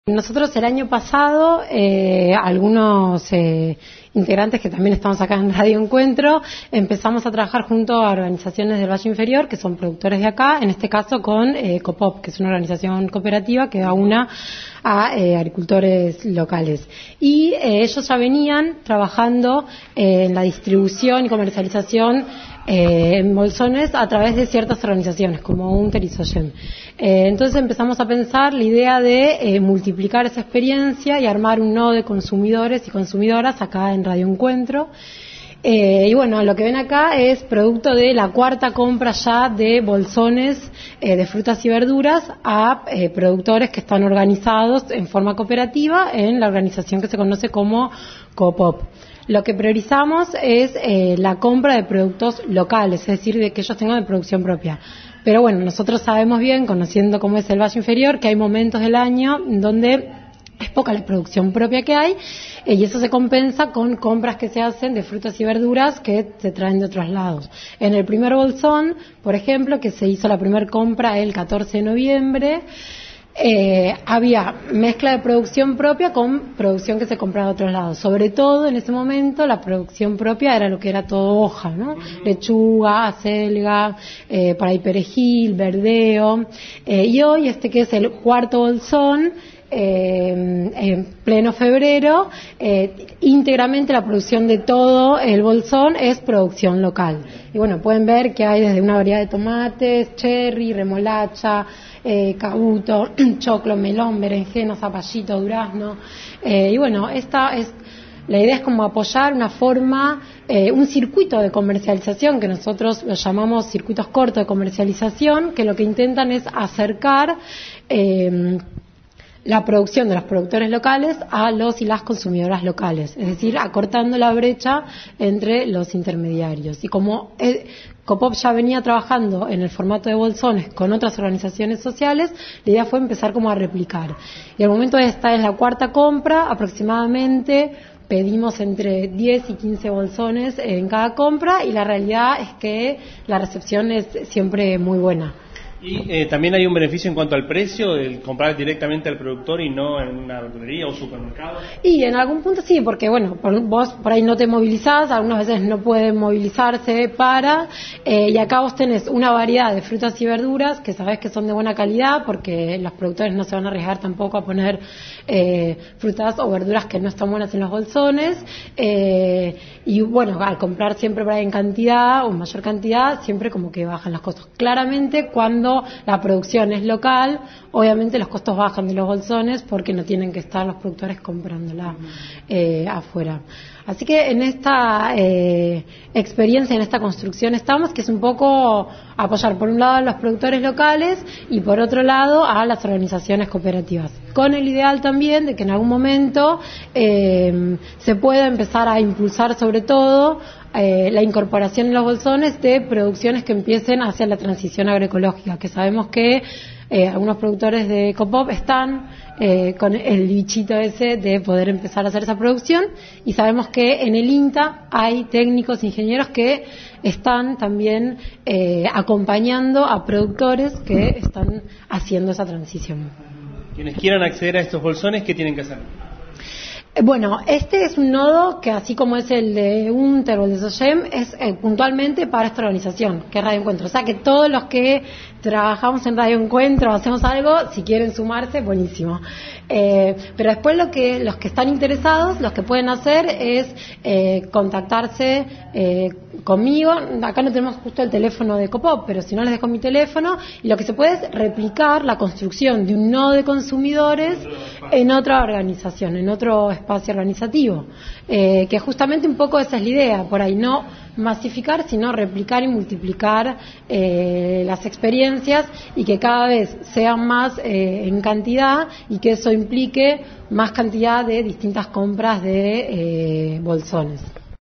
Nosotros el año pasado, algunos integrantes que también estamos acá en Radio Encuentro, empezamos a trabajar junto a organizaciones del Valle Inferior, que son productores de acá, en este caso con COPOP, que es una organización cooperativa que aúna a agricultores locales. Y ellos ya venían trabajando en la distribución y comercialización en bolsones a través de ciertas organizaciones, como UNTER y SOYEM. Entonces empezamos a pensar la idea de multiplicar esa experiencia y armar un nodo de consumidores y consumidoras acá en Radio Encuentro. Y bueno, lo que ven acá es producto de la cuarta compra ya de bolsones de frutas y verduras a productores que están organizados en forma cooperativa en la organización que se conoce como COPOP. Lo que priorizamos es la compra de productos locales, es decir, de que ellos tengan de producción propia. Pero bueno, nosotros sabemos bien, conociendo cómo es el Valle Inferior, que hay momentos del año donde es poca la producción propia que hay, y eso se compensa con compras que se hacen de frutas y verduras que se traen de otros lados. En el primer bolsón, por ejemplo, que se hizo la primera compra el 14 de noviembre, había mezcla de producción propia con producción que se compraba de otros lados. Sobre todo en ese momento la producción propia era lo que era todo hoja, ¿no? Lechuga, acelga, por ahí perejil, verdeo. Y hoy que es el cuarto bolsón, en pleno febrero, íntegramente la producción de todo el bolsón es producción local. Y bueno, pueden ver que hay desde una variedad de tomates, cherry, remolacha, cabuto, choclo, melón, berenjena, zapallito, durazno. Y bueno, la idea es como apoyar una forma, un circuito de comercialización que nosotros lo llamamos circuitos cortos de comercialización, que lo que intentan es acercar la producción de los productores locales a los y las consumidoras locales, es decir, acortando la brecha entre los intermediarios. Y como COPOP ya venía trabajando en el formato de bolsones con otras organizaciones sociales, la idea fue empezar como a replicar. Y al momento esta es la cuarta compra, aproximadamente pedimos entre 10 y 15 bolsones en cada compra, y la realidad es que la recepción es siempre muy buena. Y también hay un beneficio en cuanto al precio, el comprar directamente al productor y no en una verdulería o supermercado. Y en algún punto sí, porque bueno, vos por ahí no te movilizás, algunas veces no pueden movilizarse y acá vos tenés una variedad de frutas y verduras que sabés que son de buena calidad, porque los productores no se van a arriesgar tampoco a poner frutas o verduras que no están buenas en los bolsones, y bueno, al comprar siempre por ahí en cantidad o en mayor cantidad, siempre como que bajan los costos. Claramente cuando la producción es local, obviamente los costos bajan de los bolsones porque no tienen que estar los productores comprándola afuera. Así que en esta experiencia, en esta construcción estamos, que es un poco apoyar por un lado a los productores locales y por otro lado a las organizaciones cooperativas, con el ideal también de que en algún momento se pueda empezar a impulsar sobre todo la incorporación en los bolsones de producciones que empiecen hacia la transición agroecológica, que sabemos que algunos productores de COPOP están con el bichito ese de poder empezar a hacer esa producción, y sabemos que en el INTA hay técnicos, ingenieros que están también acompañando a productores que están haciendo esa transición. Quienes quieran acceder a estos bolsones, ¿qué tienen que hacer? Bueno, este es un nodo que, así como es el de UNTER o el de SOYEM, es puntualmente para esta organización, que es Radio Encuentro. O sea que todos los que trabajamos en Radio Encuentro, hacemos algo, si quieren sumarse, buenísimo. Pero después los que están interesados, los que pueden hacer es contactarse conmigo. Acá no tenemos justo el teléfono de COPOP, pero si no les dejo mi teléfono, y lo que se puede es replicar la construcción de un nodo de consumidores en otra organización, en otro espacio organizativo, que justamente un poco esa es la idea, por ahí no masificar, sino replicar y multiplicar las experiencias, y que cada vez sean más en cantidad, y que eso implique más cantidad de distintas compras de bolsones.